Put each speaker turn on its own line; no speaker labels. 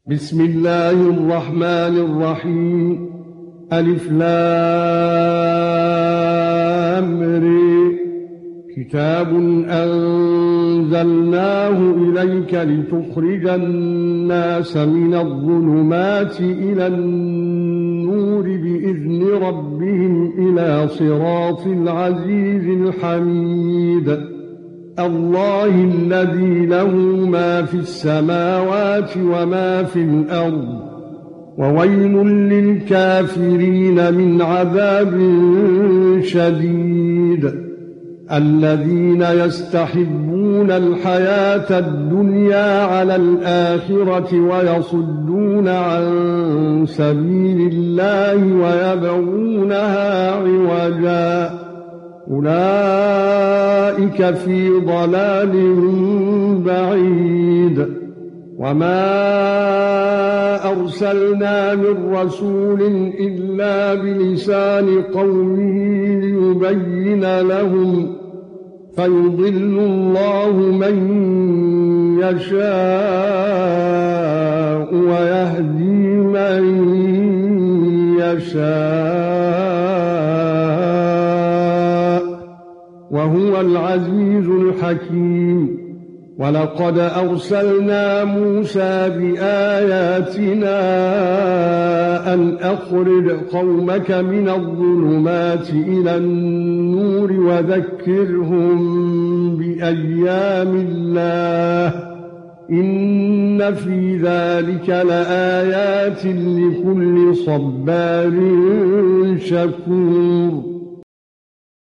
بسم الله الرحمن الرحيم ألف لام ر كتاب أنزلناه إليك لتخرج الناس من الظلمات إلى النور بإذن ربهم إلى صراط العزيز الحميد الله الذي له ما في السماوات وما في الأرض وويل للكافرين من عذاب شديد الذين يستحبون الحياة الدنيا على الآخرة ويصدون عن سبيل الله ويبغونها عوجا أولئك في ضلال بعيد وما أرسلنا من رسول إلا بلسان قومه ليبين لهم فيضل الله من يشاء ويهدي من يشاء وهو العزيز الحكيم ولقد أرسلنا موسى بآياتنا أن أخرج قومك من الظلمات إلى النور وذكرهم بأيام الله إن في ذلك لآيات لكل صبار شكور